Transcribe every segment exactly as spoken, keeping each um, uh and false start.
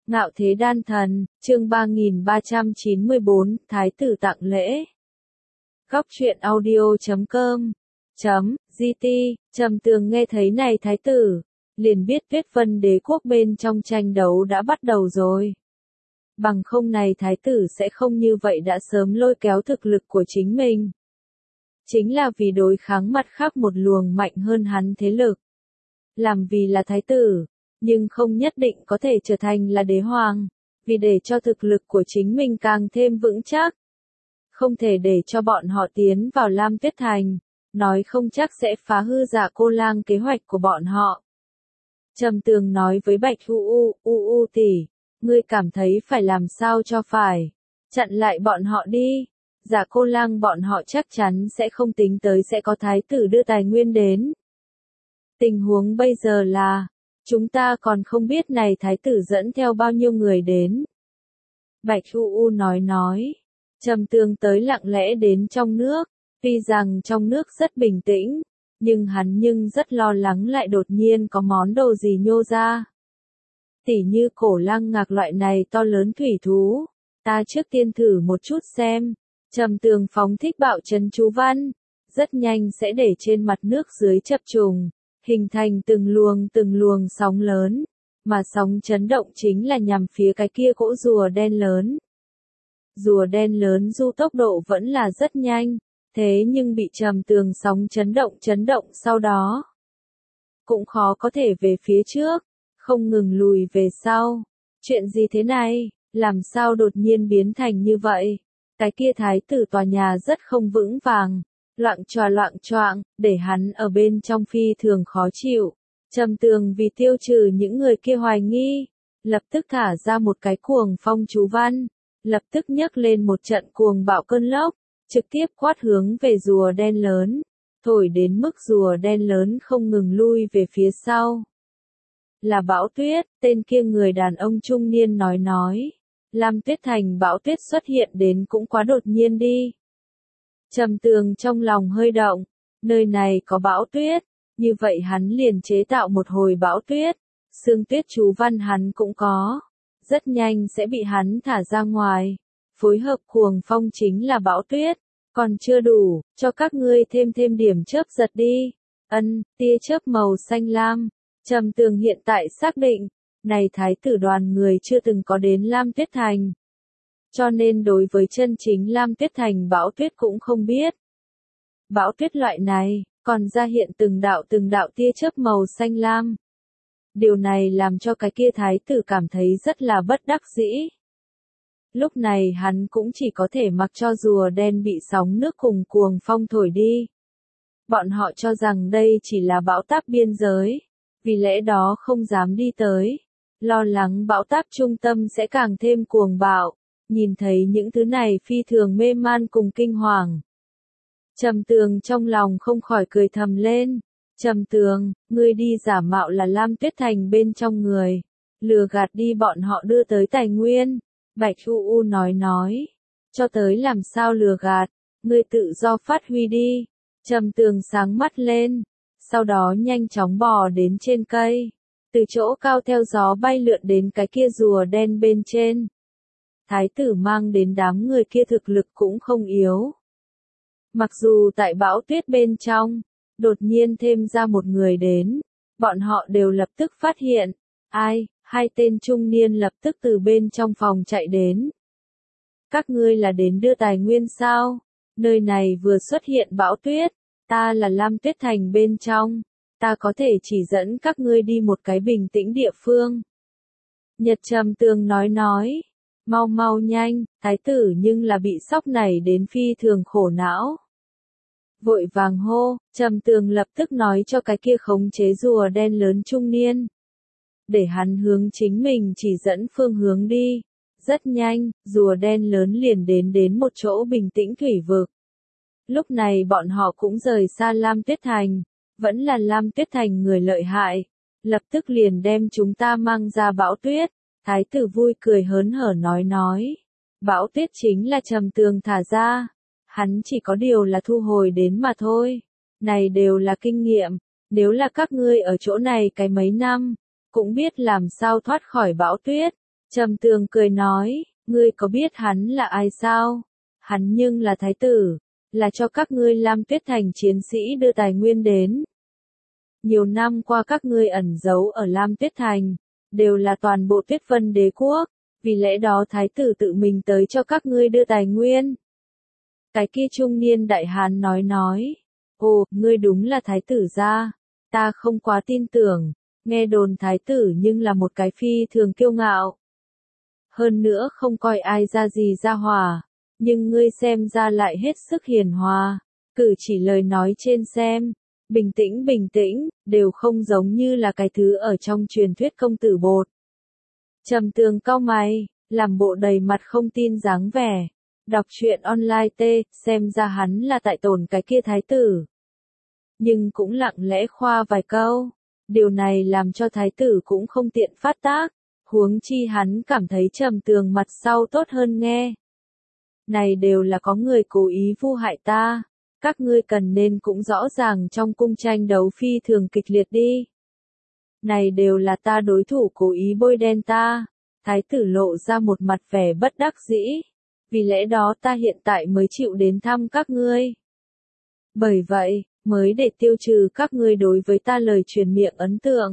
Ngạo Thế Đan Thần, chương ba nghìn ba trăm chín mươi bốn, Thái tử tặng lễ. Góc truyện audio chấm com chấm gt, Trầm Tường nghe thấy này thái tử, liền biết Tuyết Vân đế quốc bên trong tranh đấu đã bắt đầu rồi. Bằng không này thái tử sẽ không như vậy đã sớm lôi kéo thực lực của chính mình. Chính là vì đối kháng mặt khác một luồng mạnh hơn hắn thế lực. Làm vì là thái tử, nhưng không nhất định có thể trở thành là đế hoàng, vì để cho thực lực của chính mình càng thêm vững chắc. Không thể để cho bọn họ tiến vào Lam Tuyết Thành, nói không chắc sẽ phá hư Dạ Cô Lang kế hoạch của bọn họ. Trầm Tường nói với Bạch U U, U U tỷ, ngươi cảm thấy phải làm sao cho phải, chặn lại bọn họ đi. Dạ Cô Lang bọn họ chắc chắn sẽ không tính tới sẽ có thái tử đưa tài nguyên đến. Tình huống bây giờ là, chúng ta còn không biết này thái tử dẫn theo bao nhiêu người đến. Bạch U U nói nói, Trầm Tường tới lặng lẽ đến trong nước, tuy rằng trong nước rất bình tĩnh, nhưng hắn nhưng rất lo lắng lại đột nhiên có món đồ gì nhô ra. Tỉ như cổ lang ngạc loại này to lớn thủy thú, ta trước tiên thử một chút xem. Trầm Tường phóng thích bạo trấn chú văn, rất nhanh sẽ để trên mặt nước dưới chập trùng, hình thành từng luồng từng luồng sóng lớn, mà sóng chấn động chính là nhằm phía cái kia cỗ rùa đen lớn. Rùa đen lớn du tốc độ vẫn là rất nhanh, thế nhưng bị Trầm Tường sóng chấn động chấn động sau đó, cũng khó có thể về phía trước, không ngừng lùi về sau. Chuyện gì thế này, làm sao đột nhiên biến thành như vậy? Cái kia thái tử tòa nhà rất không vững vàng, loạng choạng loạng choạng, để hắn ở bên trong phi thường khó chịu. Trầm Tường vì tiêu trừ những người kia hoài nghi, lập tức thả ra một cái cuồng phong chú văn, lập tức nhấc lên một trận cuồng bạo cơn lốc, trực tiếp quát hướng về rùa đen lớn, thổi đến mức rùa đen lớn không ngừng lui về phía sau. Là bão tuyết, tên kia người đàn ông trung niên nói nói. Lam Tuyết Thành bão tuyết xuất hiện đến cũng quá đột nhiên đi. Trầm Tường trong lòng hơi động, nơi này có bão tuyết, như vậy hắn liền chế tạo một hồi bão tuyết, sương tuyết chú văn hắn cũng có, rất nhanh sẽ bị hắn thả ra ngoài, phối hợp cuồng phong chính là bão tuyết, còn chưa đủ, cho các ngươi thêm thêm điểm chớp giật đi. Ân, tia chớp màu xanh lam. Trầm Tường hiện tại xác định, này thái tử đoàn người chưa từng có đến Lam Tuyết Thành. Cho nên đối với chân chính Lam Tuyết Thành bão tuyết cũng không biết. Bão tuyết loại này, còn ra hiện từng đạo từng đạo tia chớp màu xanh lam. Điều này làm cho cái kia thái tử cảm thấy rất là bất đắc dĩ. Lúc này hắn cũng chỉ có thể mặc cho rùa đen bị sóng nước cùng cuồng phong thổi đi. Bọn họ cho rằng đây chỉ là bão táp biên giới, vì lẽ đó không dám đi tới. Lo lắng bão táp trung tâm sẽ càng thêm cuồng bạo, nhìn thấy những thứ này phi thường mê man cùng kinh hoàng. Trầm Tường trong lòng không khỏi cười thầm lên. Trầm Tường, ngươi đi giả mạo là Lam Tuyết Thành bên trong người, lừa gạt đi bọn họ đưa tới tài nguyên. Bạch U U nói nói, cho tới làm sao lừa gạt, ngươi tự do phát huy đi. Trầm Tường sáng mắt lên, sau đó nhanh chóng bò đến trên cây. Từ chỗ cao theo gió bay lượn đến cái kia rùa đen bên trên. Thái tử mang đến đám người kia thực lực cũng không yếu. Mặc dù tại bão tuyết bên trong, đột nhiên thêm ra một người đến, bọn họ đều lập tức phát hiện. Ai, hai tên trung niên lập tức từ bên trong phòng chạy đến. Các ngươi là đến đưa tài nguyên sao? Nơi này vừa xuất hiện bão tuyết, ta là Lam Tuyết Thành bên trong. Ta có thể chỉ dẫn các ngươi đi một cái bình tĩnh địa phương. Nhật Trầm Tường nói nói, mau mau nhanh, thái tử nhưng là bị sốc này đến phi thường khổ não. Vội vàng hô, Trầm Tường lập tức nói cho cái kia khống chế rùa đen lớn trung niên. Để hắn hướng chính mình chỉ dẫn phương hướng đi. Rất nhanh, rùa đen lớn liền đến đến một chỗ bình tĩnh thủy vực. Lúc này bọn họ cũng rời xa Lam Tuyết Thành. Vẫn là Lam Tuyết Thành người lợi hại, lập tức liền đem chúng ta mang ra bão tuyết. Thái tử vui cười hớn hở nói nói, bão tuyết chính là Trầm Tường thả ra, hắn chỉ có điều là thu hồi đến mà thôi. Này đều là kinh nghiệm, nếu là các ngươi ở chỗ này cái mấy năm, cũng biết làm sao thoát khỏi bão tuyết. Trầm Tường cười nói, ngươi có biết hắn là ai sao? Hắn nhưng là thái tử, là cho các ngươi Lam Tuyết Thành chiến sĩ đưa tài nguyên đến. Nhiều năm qua các ngươi ẩn giấu ở Lam Tuyết Thành, đều là toàn bộ Tuyết Vân Đế quốc, vì lẽ đó thái tử tự mình tới cho các ngươi đưa tài nguyên. Cái kia trung niên đại hán nói nói, ồ, ngươi đúng là thái tử gia, ta không quá tin tưởng, nghe đồn thái tử nhưng là một cái phi thường kiêu ngạo. Hơn nữa không coi ai ra gì ra hòa, nhưng ngươi xem ra lại hết sức hiền hòa, cử chỉ lời nói trên xem, bình tĩnh bình tĩnh, đều không giống như là cái thứ ở trong truyền thuyết công tử bột. Trầm Tường cau mày, làm bộ đầy mặt không tin dáng vẻ, đọc truyện online t, xem ra hắn là tại tổn cái kia thái tử. Nhưng cũng lặng lẽ khoa vài câu, điều này làm cho thái tử cũng không tiện phát tác, huống chi hắn cảm thấy Trầm Tường mặt sau tốt hơn nghe. Này đều là có người cố ý vu hại ta, các ngươi cần nên cũng rõ ràng trong cung tranh đấu phi thường kịch liệt đi. Này đều là ta đối thủ cố ý bôi đen ta, thái tử lộ ra một mặt vẻ bất đắc dĩ, vì lẽ đó ta hiện tại mới chịu đến thăm các ngươi. Bởi vậy, mới để tiêu trừ các ngươi đối với ta lời truyền miệng ấn tượng.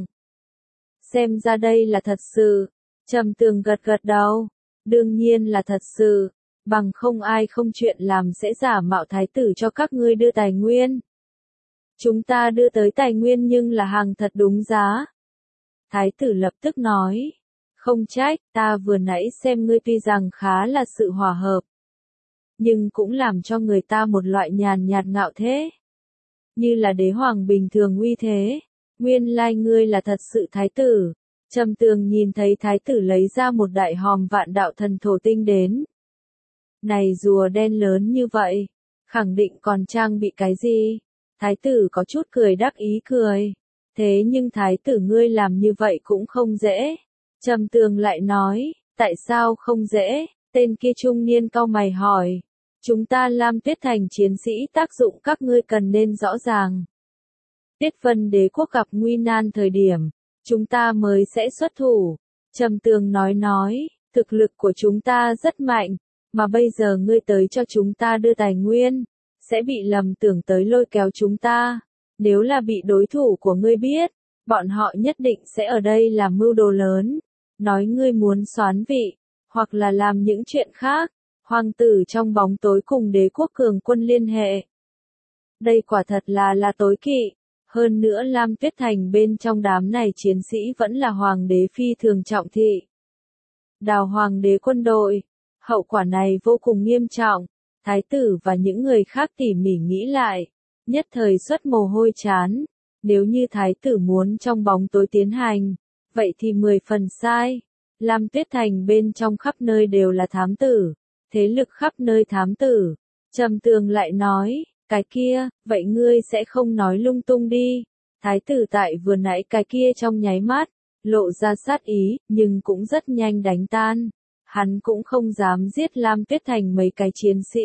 Xem ra đây là thật sự, Trầm Tường gật gật đầu, đương nhiên là thật sự, bằng không ai không chuyện làm sẽ giả mạo thái tử cho các ngươi đưa tài nguyên. Chúng ta đưa tới tài nguyên nhưng là hàng thật đúng giá. Thái tử lập tức nói, không trách, ta vừa nãy xem ngươi tuy rằng khá là sự hòa hợp, nhưng cũng làm cho người ta một loại nhàn nhạt ngạo thế. Như là đế hoàng bình thường uy thế, nguyên lai ngươi là thật sự thái tử. Trầm Tường nhìn thấy thái tử lấy ra một đại hòm vạn đạo thần thổ tinh đến. Này rùa đen lớn như vậy, khẳng định còn trang bị cái gì? Thái tử có chút cười đắc ý cười. Thế nhưng thái tử ngươi làm như vậy cũng không dễ. Trầm Tường lại nói, tại sao không dễ? Tên kia trung niên cau mày hỏi. Chúng ta Lam Tuyết Thành chiến sĩ tác dụng các ngươi cần nên rõ ràng. Tuyết Vân Đế quốc gặp nguy nan thời điểm, chúng ta mới sẽ xuất thủ. Trầm Tường nói nói, thực lực của chúng ta rất mạnh, mà bây giờ ngươi tới cho chúng ta đưa tài nguyên, sẽ bị lầm tưởng tới lôi kéo chúng ta. Nếu là bị đối thủ của ngươi biết, bọn họ nhất định sẽ ở đây làm mưu đồ lớn, nói ngươi muốn soán vị, hoặc là làm những chuyện khác. Hoàng tử trong bóng tối cùng đế quốc cường quân liên hệ. Đây quả thật là là tối kỵ. Hơn nữa Lam Tuyết Thành bên trong đám này chiến sĩ vẫn là hoàng đế phi thường trọng thị. Đào hoàng đế quân đội. Hậu quả này vô cùng nghiêm trọng. Thái tử và những người khác tỉ mỉ nghĩ lại. Nhất thời xuất mồ hôi chán. Nếu như thái tử muốn trong bóng tối tiến hành, vậy thì mười phần sai. Lam Tuyết Thành bên trong khắp nơi đều là thám tử. Thế lực khắp nơi thám tử. Trầm Tường lại nói, cái kia, vậy ngươi sẽ không nói lung tung đi. Thái tử tại vừa nãy cái kia trong nháy mắt, lộ ra sát ý, nhưng cũng rất nhanh đánh tan. Hắn cũng không dám giết Lam Tuyết Thành mấy cái chiến sĩ.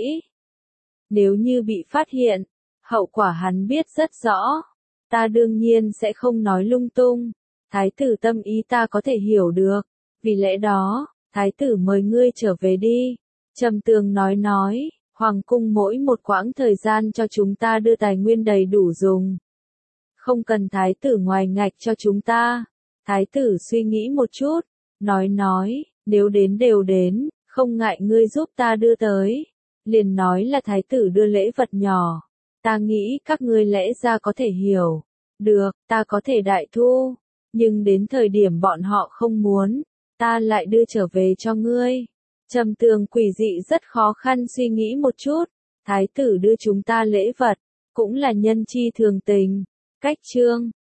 Nếu như bị phát hiện, hậu quả hắn biết rất rõ. Ta đương nhiên sẽ không nói lung tung. Thái tử tâm ý ta có thể hiểu được. Vì lẽ đó, thái tử mời ngươi trở về đi. Trầm Tường nói nói, hoàng cung mỗi một quãng thời gian cho chúng ta đưa tài nguyên đầy đủ dùng. Không cần thái tử ngoài ngạch cho chúng ta. Thái tử suy nghĩ một chút, nói nói, nếu đến đều đến, không ngại ngươi giúp ta đưa tới. Liền nói là thái tử đưa lễ vật nhỏ. Ta nghĩ các ngươi lẽ ra có thể hiểu. Được, ta có thể đại thu. Nhưng đến thời điểm bọn họ không muốn, ta lại đưa trở về cho ngươi. Trầm Tường quỷ dị rất khó khăn suy nghĩ một chút. Thái tử đưa chúng ta lễ vật, cũng là nhân chi thường tình. Cách chương